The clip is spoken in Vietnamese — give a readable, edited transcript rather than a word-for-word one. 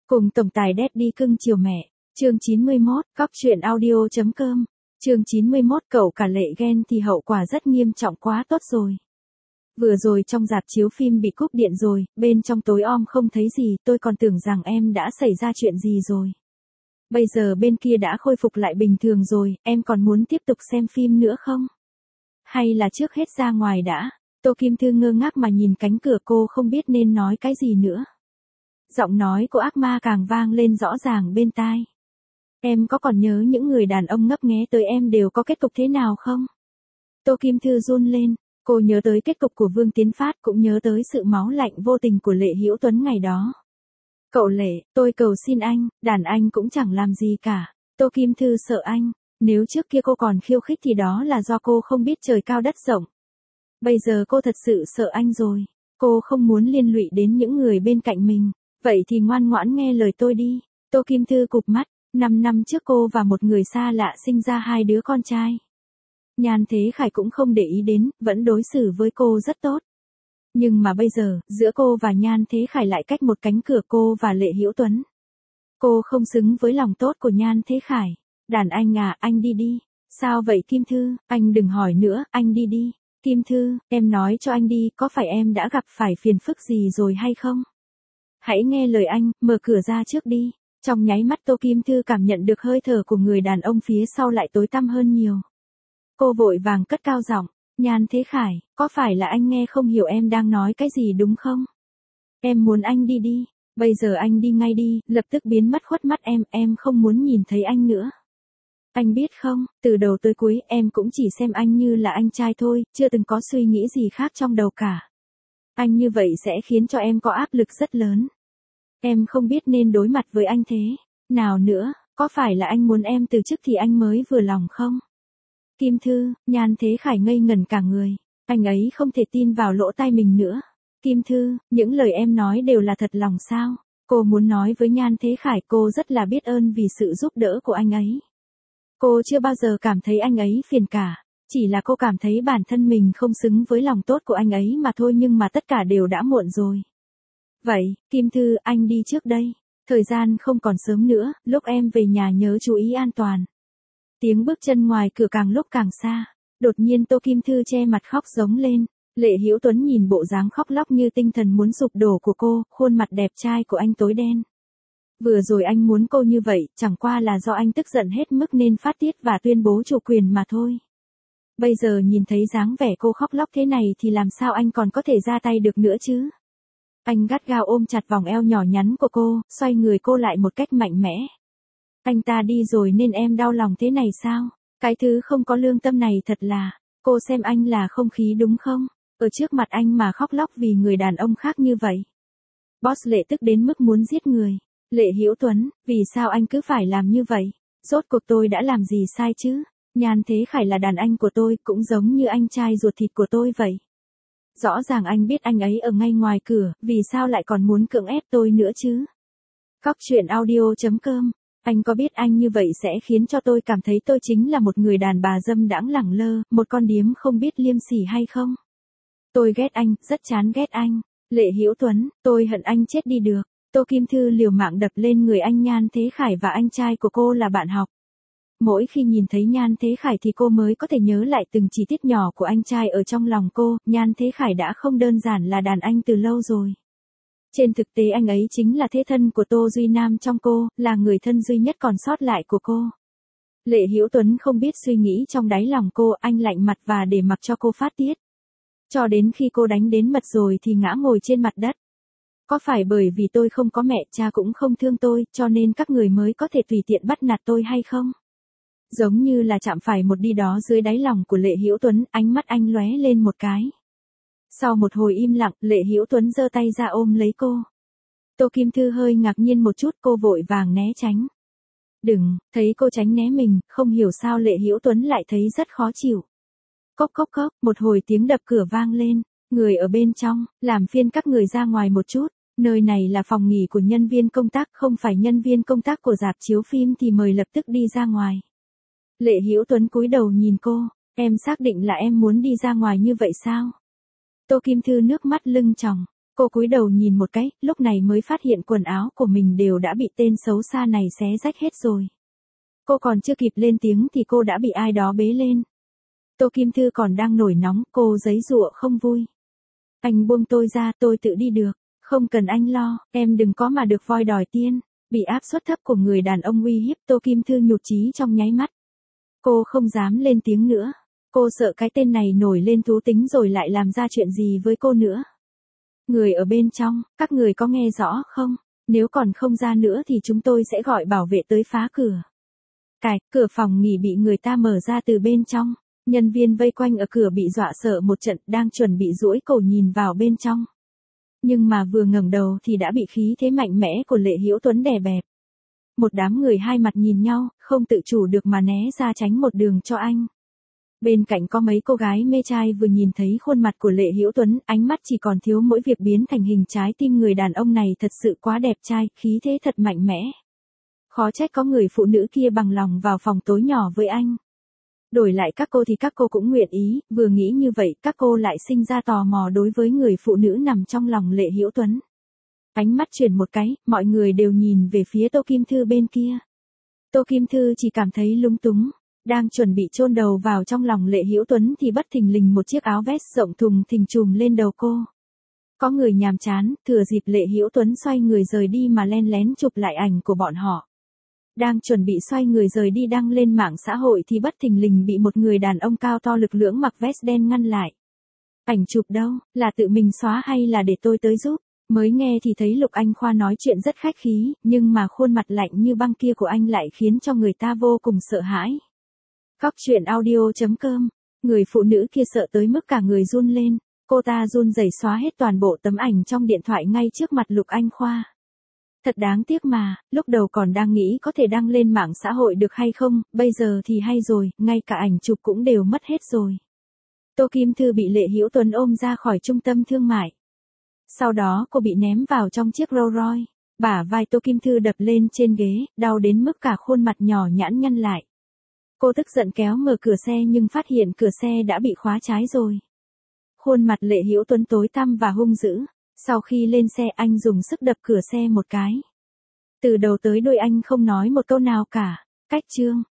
Cùng tổng tài Daddy cưng chiều mẹ. Chương 91, Cóc truyện audio.com. Chương 91, cậu cả lệ ghen thì hậu quả rất nghiêm trọng quá tốt rồi. Vừa rồi trong rạp chiếu phim bị cúp điện rồi, bên trong tối om không thấy gì, tôi còn tưởng rằng em đã xảy ra chuyện gì rồi. Bây giờ bên kia đã khôi phục lại bình thường rồi, em còn muốn tiếp tục xem phim nữa không? Hay là trước hết ra ngoài đã? Tô Kim Thư ngơ ngác mà nhìn cánh cửa, cô không biết nên nói cái gì nữa. Giọng nói của ác ma càng vang lên rõ ràng bên tai. Em có còn nhớ những người đàn ông ngấp nghé tới em đều có kết cục thế nào không? Tô Kim Thư run lên, cô nhớ tới kết cục của Vương Tiến Phát, cũng nhớ tới sự máu lạnh vô tình của Lệ Hữu Tuấn ngày đó. Cậu Lệ, tôi cầu xin anh, đàn anh cũng chẳng làm gì cả. Tô Kim Thư sợ anh, nếu trước kia cô còn khiêu khích thì đó là do cô không biết trời cao đất rộng. Bây giờ cô thật sự sợ anh rồi, cô không muốn liên lụy đến những người bên cạnh mình. Vậy thì ngoan ngoãn nghe lời tôi đi. Tô Kim Thư cụp mắt, 5 năm trước cô và một người xa lạ sinh ra 2 đứa con trai. Nhan Thế Khải cũng không để ý đến, vẫn đối xử với cô rất tốt. Nhưng mà bây giờ, giữa cô và Nhan Thế Khải lại cách một cánh cửa, cô và Lệ Hữu Tuấn. Cô không xứng với lòng tốt của Nhan Thế Khải. Đàn anh à, anh đi đi. Sao vậy Kim Thư, anh đừng hỏi nữa, anh đi đi. Kim Thư, em nói cho anh đi, có phải em đã gặp phải phiền phức gì rồi hay không? Hãy nghe lời anh, mở cửa ra trước đi. Trong nháy mắt Tô Kim Thư cảm nhận được hơi thở của người đàn ông phía sau lại tối tăm hơn nhiều. Cô vội vàng cất cao giọng, Nhan Thế Khải, có phải là anh nghe không hiểu em đang nói cái gì đúng không? Em muốn anh đi đi, bây giờ anh đi ngay đi, lập tức biến mất khuất mắt em không muốn nhìn thấy anh nữa. Anh biết không, từ đầu tới cuối em cũng chỉ xem anh như là anh trai thôi, chưa từng có suy nghĩ gì khác trong đầu cả. Anh như vậy sẽ khiến cho em có áp lực rất lớn. Em không biết nên đối mặt với anh thế nào nữa, có phải là anh muốn em từ chức thì anh mới vừa lòng không? Kim Thư, Nhan Thế Khải ngây ngẩn cả người, anh ấy không thể tin vào lỗ tai mình nữa. Kim Thư, những lời em nói đều là thật lòng sao? Cô muốn nói với Nhan Thế Khải cô rất là biết ơn vì sự giúp đỡ của anh ấy. Cô chưa bao giờ cảm thấy anh ấy phiền cả, chỉ là cô cảm thấy bản thân mình không xứng với lòng tốt của anh ấy mà thôi, nhưng mà tất cả đều đã muộn rồi. Vậy, Kim Thư, anh đi trước đây. Thời gian không còn sớm nữa, lúc em về nhà nhớ chú ý an toàn. Tiếng bước chân ngoài cửa càng lúc càng xa. Đột nhiên Tô Kim Thư che mặt khóc giống lên. Lệ Hữu Tuấn nhìn bộ dáng khóc lóc như tinh thần muốn sụp đổ của cô, khuôn mặt đẹp trai của anh tối đen. Vừa rồi anh muốn cô như vậy, chẳng qua là do anh tức giận hết mức nên phát tiết và tuyên bố chủ quyền mà thôi. Bây giờ nhìn thấy dáng vẻ cô khóc lóc thế này thì làm sao anh còn có thể ra tay được nữa chứ? Anh gắt gao ôm chặt vòng eo nhỏ nhắn của cô, xoay người cô lại một cách mạnh mẽ. Anh ta đi rồi nên em đau lòng thế này sao? Cái thứ không có lương tâm này thật là, cô xem anh là không khí đúng không? Ở trước mặt anh mà khóc lóc vì người đàn ông khác như vậy. Boss Lệ tức đến mức muốn giết người. Lệ Hữu Tuấn, vì sao anh cứ phải làm như vậy? Rốt cuộc tôi đã làm gì sai chứ? Nhan Thế Khải là đàn anh của tôi, cũng giống như anh trai ruột thịt của tôi vậy. Rõ ràng anh biết anh ấy ở ngay ngoài cửa, vì sao lại còn muốn cưỡng ép tôi nữa chứ? Cóc truyện audio.com. Anh có biết anh như vậy sẽ khiến cho tôi cảm thấy tôi chính là một người đàn bà dâm đãng lẳng lơ, một con điếm không biết liêm sỉ hay không? Tôi ghét anh, rất chán ghét anh. Lệ Hữu Tuấn, tôi hận anh chết đi được. Tô Kim Thư liều mạng đập lên người anh. Nhan Thế Khải và anh trai của cô là bạn học. Mỗi khi nhìn thấy Nhan Thế Khải thì cô mới có thể nhớ lại từng chi tiết nhỏ của anh trai ở trong lòng cô. Nhan Thế Khải đã không đơn giản là đàn anh từ lâu rồi. Trên thực tế anh ấy chính là thế thân của Tô Duy Nam trong cô, là người thân duy nhất còn sót lại của cô. Lệ Hữu Tuấn không biết suy nghĩ trong đáy lòng cô, anh lạnh mặt và để mặc cho cô phát tiết. Cho đến khi cô đánh đến mật rồi thì ngã ngồi trên mặt đất. Có phải bởi vì tôi không có mẹ, cha cũng không thương tôi, cho nên các người mới có thể tùy tiện bắt nạt tôi hay không? Giống như là chạm phải một đi đó dưới đáy lòng của Lệ Hữu Tuấn, ánh mắt anh lóe lên một cái. Sau một hồi im lặng, Lệ Hữu Tuấn giơ tay ra ôm lấy cô. Tô Kim Thư hơi ngạc nhiên một chút, cô vội vàng né tránh. Đừng, thấy cô tránh né mình, không hiểu sao Lệ Hữu Tuấn lại thấy rất khó chịu. Cốc cốc cốc, một hồi tiếng đập cửa vang lên. Người ở bên trong, làm phiền các người ra ngoài một chút. Nơi này là phòng nghỉ của nhân viên công tác, không phải nhân viên công tác của rạp chiếu phim thì mời lập tức đi ra ngoài. Lệ Hữu Tuấn cúi đầu nhìn cô, em xác định là em muốn đi ra ngoài như vậy sao? Tô Kim Thư nước mắt lưng tròng, Cô cúi đầu nhìn một cái, lúc này mới phát hiện quần áo của mình đều đã bị tên xấu xa này xé rách hết rồi. Cô còn chưa kịp lên tiếng thì cô đã bị ai đó bế lên. Tô Kim Thư còn đang nổi nóng, cô giãy giụa không vui. Anh buông tôi ra, tôi tự đi được. Không cần anh lo, em đừng có mà được voi đòi tiên. Bị áp suất thấp của người đàn ông uy hiếp, Tô Kim Thư nhụt chí trong nháy mắt. Cô không dám lên tiếng nữa. Cô sợ cái tên này nổi lên thú tính rồi lại làm ra chuyện gì với cô nữa. Người ở bên trong, các người có nghe rõ không? Nếu còn không ra nữa thì chúng tôi sẽ gọi bảo vệ tới phá cửa. Cửa phòng nghỉ bị người ta mở ra từ bên trong. Nhân viên vây quanh ở cửa bị dọa sợ một trận, đang chuẩn bị duỗi cổ nhìn vào bên trong. Nhưng mà vừa ngẩng đầu thì đã bị khí thế mạnh mẽ của Lệ Hữu Tuấn đè bẹp. Một đám người hai mặt nhìn nhau, không tự chủ được mà né ra tránh một đường cho anh. Bên cạnh có mấy cô gái mê trai vừa nhìn thấy khuôn mặt của Lệ Hữu Tuấn, ánh mắt chỉ còn thiếu mỗi việc biến thành hình trái tim người đàn ông này thật sự quá đẹp trai, khí thế thật mạnh mẽ. Khó trách có người phụ nữ kia bằng lòng vào phòng tối nhỏ với anh. Đổi lại các cô thì các cô cũng nguyện ý, vừa nghĩ như vậy các cô lại sinh ra tò mò đối với người phụ nữ nằm trong lòng Lệ Hữu Tuấn. Ánh mắt chuyển một cái, mọi người đều nhìn về phía Tô Kim Thư bên kia. Tô Kim Thư chỉ cảm thấy lúng túng, đang chuẩn bị chôn đầu vào trong lòng Lệ Hữu Tuấn thì bất thình lình một chiếc áo vest rộng thùng thình trùm lên đầu cô. Có người nhàm chán, thừa dịp Lệ Hữu Tuấn xoay người rời đi mà len lén chụp lại ảnh của bọn họ. Đang chuẩn bị xoay người rời đi đăng lên mạng xã hội thì bất thình lình bị một người đàn ông cao to lực lưỡng mặc vest đen ngăn lại. Ảnh chụp đâu, là tự mình xóa hay là để tôi tới giúp? Mới nghe thì thấy Lục Anh Khoa nói chuyện rất khách khí, nhưng mà khuôn mặt lạnh như băng kia của anh lại khiến cho người ta vô cùng sợ hãi. Cóc truyện audio.com, người phụ nữ kia sợ tới mức cả người run lên, cô ta run rẩy xóa hết toàn bộ tấm ảnh trong điện thoại ngay trước mặt Lục Anh Khoa. Thật đáng tiếc mà, lúc đầu còn đang nghĩ có thể đăng lên mạng xã hội được hay không, bây giờ thì hay rồi, ngay cả ảnh chụp cũng đều mất hết rồi. Tô Kim Thư bị Lệ Hữu Tuấn ôm ra khỏi trung tâm thương mại. Sau đó cô bị ném vào trong chiếc Rolls Royce, bả vai Tô Kim Thư đập lên trên ghế, đau đến mức cả khuôn mặt nhỏ nhẵn nhăn lại. Cô tức giận kéo mở cửa xe nhưng phát hiện cửa xe đã bị khóa trái rồi. Khuôn mặt Lệ Hữu Tuấn tối tăm và hung dữ. Sau khi lên xe anh dùng sức đập cửa xe một cái. Từ đầu tới đuôi anh không nói một câu nào cả. Cách chương.